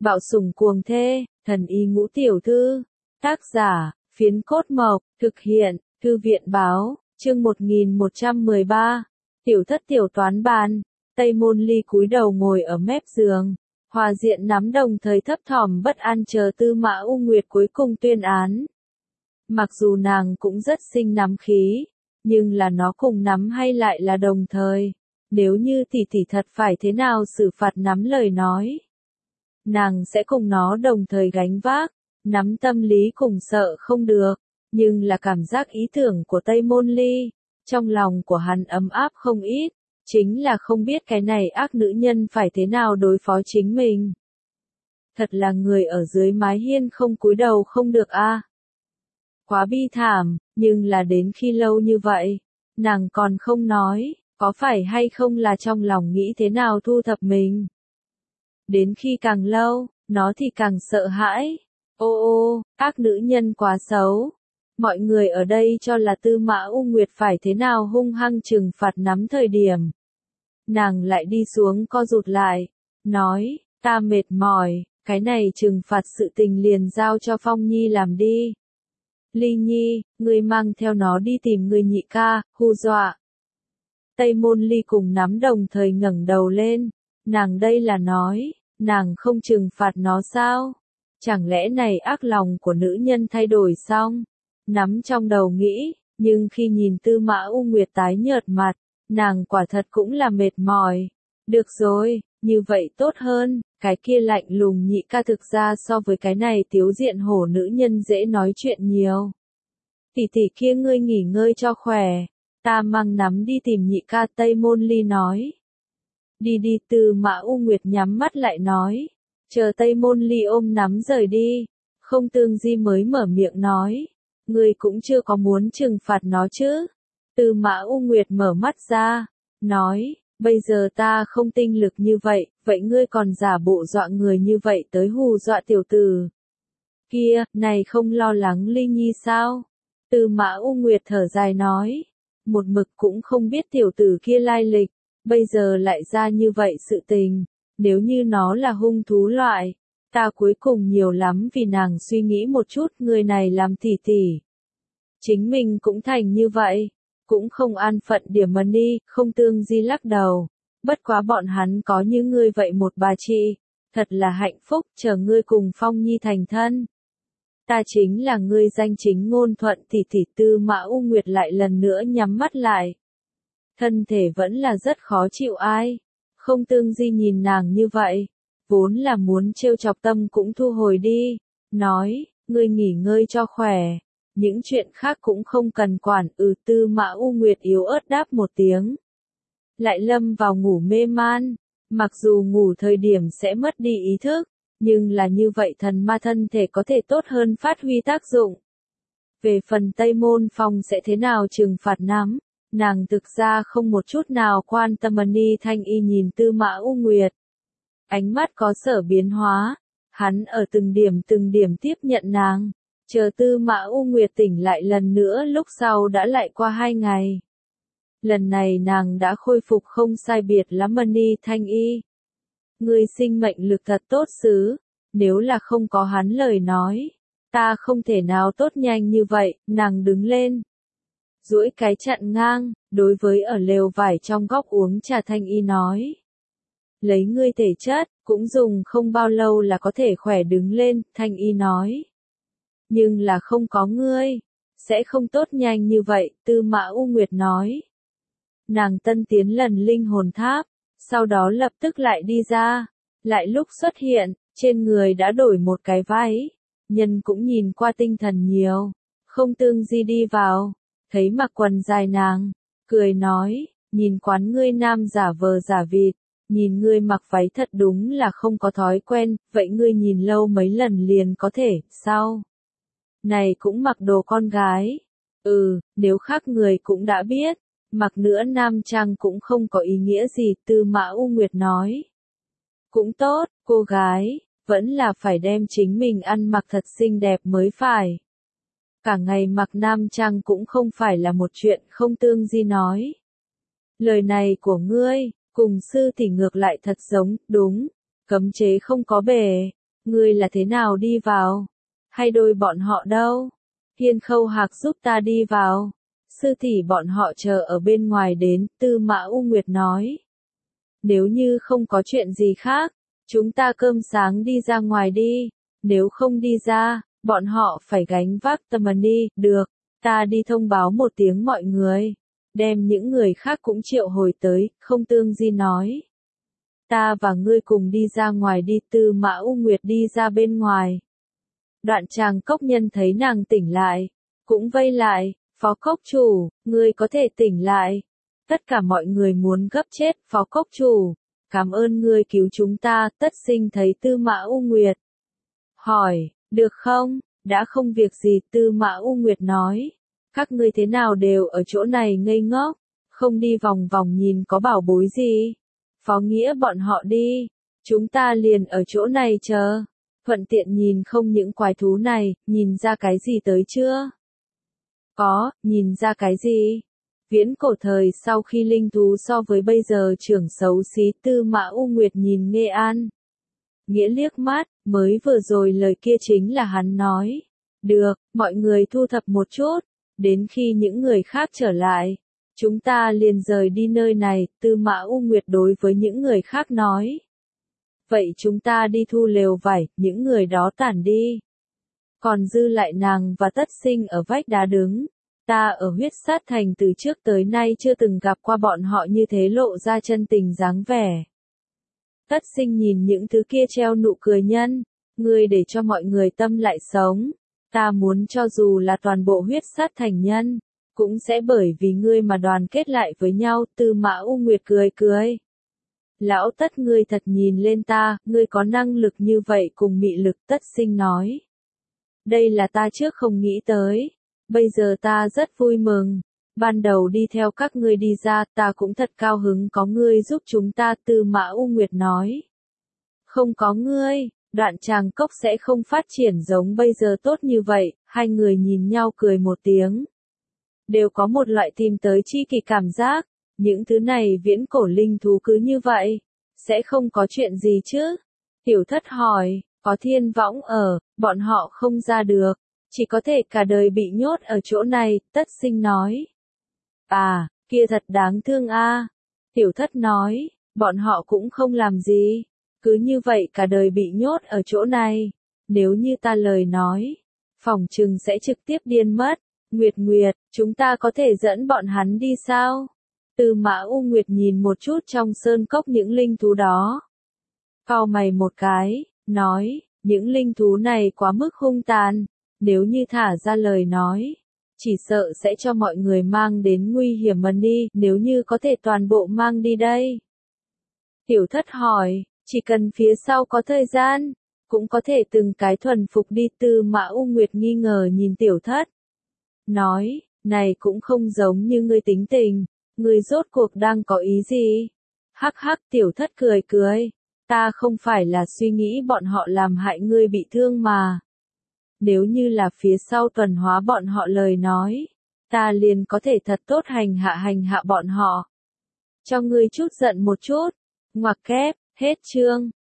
Bạo sủng cuồng thê, thần y ngũ tiểu thư. Tác giả, Phiến Cốt Mộc, thực hiện, Thư viện báo, chương 1113. Tiểu thất tiểu toán bàn. Tây Môn Ly cúi đầu ngồi ở mép giường. Hòa Diện nắm đồng thời thấp thỏm bất an chờ Tư Mã U Nguyệt cuối cùng tuyên án. Mặc dù nàng cũng rất sinh nắm khí, nhưng là nó cùng nắm hay lại là đồng thời. Nếu như tỷ tỷ thật phải thế nào xử phạt nắm lời nói, nàng sẽ cùng nó đồng thời gánh vác. Nắm tâm lý cùng sợ không được, nhưng là cảm giác ý tưởng của Tây Môn Ly, trong lòng của hắn ấm áp không ít, chính là không biết cái này ác nữ nhân phải thế nào đối phó chính mình. Thật là người ở dưới mái hiên không cúi đầu không được a. Quá bi thảm, nhưng là đến khi lâu như vậy, nàng còn không nói, có phải hay không là trong lòng nghĩ thế nào thu thập mình. Đến khi càng lâu, nó thì càng sợ hãi. Ô, ác nữ nhân quá xấu. Mọi người ở đây cho là Tư Mã U Nguyệt phải thế nào hung hăng trừng phạt nắm thời điểm. Nàng lại đi xuống co rụt lại, nói, ta mệt mỏi, cái này trừng phạt sự tình liền giao cho Phong Nhi làm đi. Ly Nhi, ngươi mang theo nó đi tìm người nhị ca, hù dọa. Tây Môn Ly cùng nắm đồng thời ngẩng đầu lên, nàng đây là nói, nàng không trừng phạt nó sao? Chẳng lẽ này ác lòng của nữ nhân thay đổi xong? Nắm trong đầu nghĩ, nhưng khi nhìn Tư Mã U Nguyệt tái nhợt mặt, nàng quả thật cũng là mệt mỏi. Được rồi, như vậy tốt hơn, cái kia lạnh lùng nhị ca thực ra so với cái này tiếu diện hổ nữ nhân dễ nói chuyện nhiều. Tỷ tỷ kia ngươi nghỉ ngơi cho khỏe, ta mang nắm đi tìm nhị ca. Tây Môn Ly nói. Đi đi. Tư Mã U Nguyệt nhắm mắt lại nói. Chờ Tây Môn Ly ôm nắm rời đi, Không Tương Di mới mở miệng nói, ngươi cũng chưa có muốn trừng phạt nó chứ. Tư Mã U Nguyệt mở mắt ra, nói, bây giờ ta không tinh lực như vậy, vậy ngươi còn giả bộ dọa người như vậy tới hù dọa tiểu tử. Kia, này không lo lắng Ly Nhi sao? Tư Mã U Nguyệt thở dài nói, một mực cũng không biết tiểu tử kia lai lịch, bây giờ lại ra như vậy sự tình. Nếu như nó là hung thú loại, ta cuối cùng nhiều lắm vì nàng suy nghĩ một chút, người này làm tỷ tỷ. Chính mình cũng thành như vậy, cũng không an phận điểm mà đi. Không Tương Di lắc đầu, bất quá bọn hắn có như ngươi vậy một bà chị, thật là hạnh phúc, chờ ngươi cùng Phong Nhi thành thân. Ta chính là ngươi danh chính ngôn thuận tỷ tỷ. Tư Mã U Nguyệt lại lần nữa nhắm mắt lại. Thân thể vẫn là rất khó chịu ai. Không Tương Di nhìn nàng như vậy, vốn là muốn trêu chọc tâm cũng thu hồi đi, nói, ngươi nghỉ ngơi cho khỏe, những chuyện khác cũng không cần quản. Tư Mã U Nguyệt yếu ớt đáp một tiếng, lại lâm vào ngủ mê man, mặc dù ngủ thời điểm sẽ mất đi ý thức, nhưng là như vậy thần ma thân thể có thể tốt hơn phát huy tác dụng. Về phần Tây Môn Phong sẽ thế nào trừng phạt nắm, nàng thực ra không một chút nào quan tâm. Ni Thanh Y nhìn Tư Mã U Nguyệt, ánh mắt có sở biến hóa, hắn ở từng điểm tiếp nhận nàng, chờ Tư Mã U Nguyệt tỉnh lại lần nữa lúc sau đã lại qua 2 ngày. Lần này nàng đã khôi phục không sai biệt lắm. Ni Thanh Y, ngươi sinh mệnh lực thật tốt xứ, nếu là không có hắn lời nói, ta không thể nào tốt nhanh như vậy. Nàng đứng lên, duỗi cái chặn ngang, đối với ở lều vải trong góc uống trà Thanh Y nói, lấy ngươi thể chất, cũng dùng không bao lâu là có thể khỏe đứng lên. Thanh Y nói, nhưng là không có ngươi, sẽ không tốt nhanh như vậy. Tư Mã U Nguyệt nói, nàng tân tiến lần linh hồn tháp, sau đó lập tức lại đi ra, lại lúc xuất hiện, trên người đã đổi một cái váy, nhân cũng nhìn qua tinh thần nhiều. Không Tương Di đi vào, thấy mặc quần dài nàng, cười nói, nhìn quán ngươi nam giả vờ giả vịt, nhìn ngươi mặc váy thật đúng là không có thói quen, vậy ngươi nhìn lâu mấy lần liền có thể, sao? Này cũng mặc đồ con gái. Nếu khác người cũng đã biết, mặc nữa nam trang cũng không có ý nghĩa gì. Tư Mã U Nguyệt nói, cũng tốt, cô gái, vẫn là phải đem chính mình ăn mặc thật xinh đẹp mới phải. Cả ngày mặc nam trang cũng không phải là một chuyện. Không Tương Di nói, lời này của ngươi, cùng sư thì ngược lại thật giống, đúng, cấm chế không có bề. ngươi là thế nào đi vào? Hay đôi bọn họ đâu? Hiên Khâu Hạc giúp ta đi vào. Sư tỷ bọn họ chờ ở bên ngoài đến, Tư Mã U Nguyệt nói. Nếu như không có chuyện gì khác, chúng ta cơm sáng đi ra ngoài đi. Nếu không đi ra, bọn họ phải gánh vác tâm đi, được, ta đi thông báo một tiếng mọi người. Đem những người khác cũng triệu hồi tới, không Tương Di nói. Ta và ngươi cùng đi ra ngoài đi, Tư Mã U Nguyệt đi ra bên ngoài. Đoạn Tràng Cốc Nhân thấy nàng tỉnh lại, cũng vây lại, Phó Cốc Chủ, ngươi có thể tỉnh lại. Tất cả mọi người muốn gấp chết, Phó Cốc Chủ, cảm ơn ngươi cứu chúng ta. Tất Sinh thấy Tư Mã U Nguyệt. Hỏi, được không? Đã không việc gì, Tư Mã U Nguyệt nói. Các ngươi thế nào đều ở chỗ này ngây ngốc, không đi vòng vòng nhìn có bảo bối gì. Phó Nghĩa bọn họ đi, chúng ta liền ở chỗ này chờ. Thuận tiện nhìn không những quái thú này, nhìn ra cái gì tới chưa? Có, nhìn ra cái gì? Viễn cổ thời sau khi linh thú so với bây giờ trưởng xấu xí, Tư Mã U Nguyệt nhìn Nghệ An. Nghĩa liếc mắt, mới vừa rồi lời kia chính là hắn nói. Được, mọi người thu thập một chút, đến khi những người khác trở lại, chúng ta liền rời đi nơi này, Tư Mã U Nguyệt đối với những người khác nói. Vậy chúng ta đi thu lều vải, những người đó tản đi. Còn dư lại nàng và Tất Sinh ở vách đá đứng. Ta ở Huyết Sát Thành từ trước tới nay chưa từng gặp qua bọn họ như thế lộ ra chân tình dáng vẻ. Tất Sinh nhìn những thứ kia treo nụ cười nhân, ngươi để cho mọi người tâm lại sống. Ta muốn cho dù là toàn bộ Huyết Sát Thành nhân, cũng sẽ bởi vì ngươi mà đoàn kết lại với nhau. Tư Mã U Nguyệt cười cười. Lão Tất, ngươi thật nhìn lên ta, ngươi có năng lực như vậy cùng mị lực. Tất Sinh nói. Đây là ta trước không nghĩ tới. Bây giờ ta rất vui mừng. Ban đầu đi theo các ngươi đi ra, ta cũng thật cao hứng có ngươi giúp chúng ta. Tư Mã U Nguyệt nói. Không có ngươi, Đoạn Tràng Cốc sẽ không phát triển giống bây giờ tốt như vậy. Hai người nhìn nhau cười một tiếng. Đều có một loại tìm tới chi kỷ cảm giác. Những thứ này viễn cổ linh thú cứ như vậy. Sẽ không có chuyện gì chứ? Tiểu Thất hỏi, có Thiên Võng ở, bọn họ không ra được. Chỉ có thể cả đời bị nhốt ở chỗ này. Tất Sinh nói. À, kia thật đáng thương a. Tiểu Thất nói, bọn họ cũng không làm gì. Cứ như vậy cả đời bị nhốt ở chỗ này. Nếu như ta lời nói, phỏng chừng sẽ trực tiếp điên mất. Nguyệt Nguyệt, chúng ta có thể dẫn bọn hắn đi sao? Tư Mã U Nguyệt nhìn một chút trong sơn cốc những linh thú đó. Cau mày một cái, nói, những linh thú này quá mức hung tàn. Nếu như thả ra lời nói, chỉ sợ sẽ cho mọi người mang đến nguy hiểm mần đi. Nếu như có thể toàn bộ mang đi đây. Tiểu Thất hỏi, chỉ cần phía sau có thời gian, cũng có thể từng cái thuần phục đi. Tư Mã U Nguyệt nghi ngờ nhìn Tiểu Thất. Nói, này cũng không giống như ngươi tính tình, ngươi rốt cuộc đang có ý gì? Hắc hắc. Tiểu Thất cười cười, ta không phải là suy nghĩ bọn họ làm hại ngươi bị thương mà. Nếu như là phía sau tuần hóa bọn họ lời nói, ta liền có thể thật tốt hành hạ bọn họ. Cho ngươi chút giận một chút. Ngoặc kép, hết chương.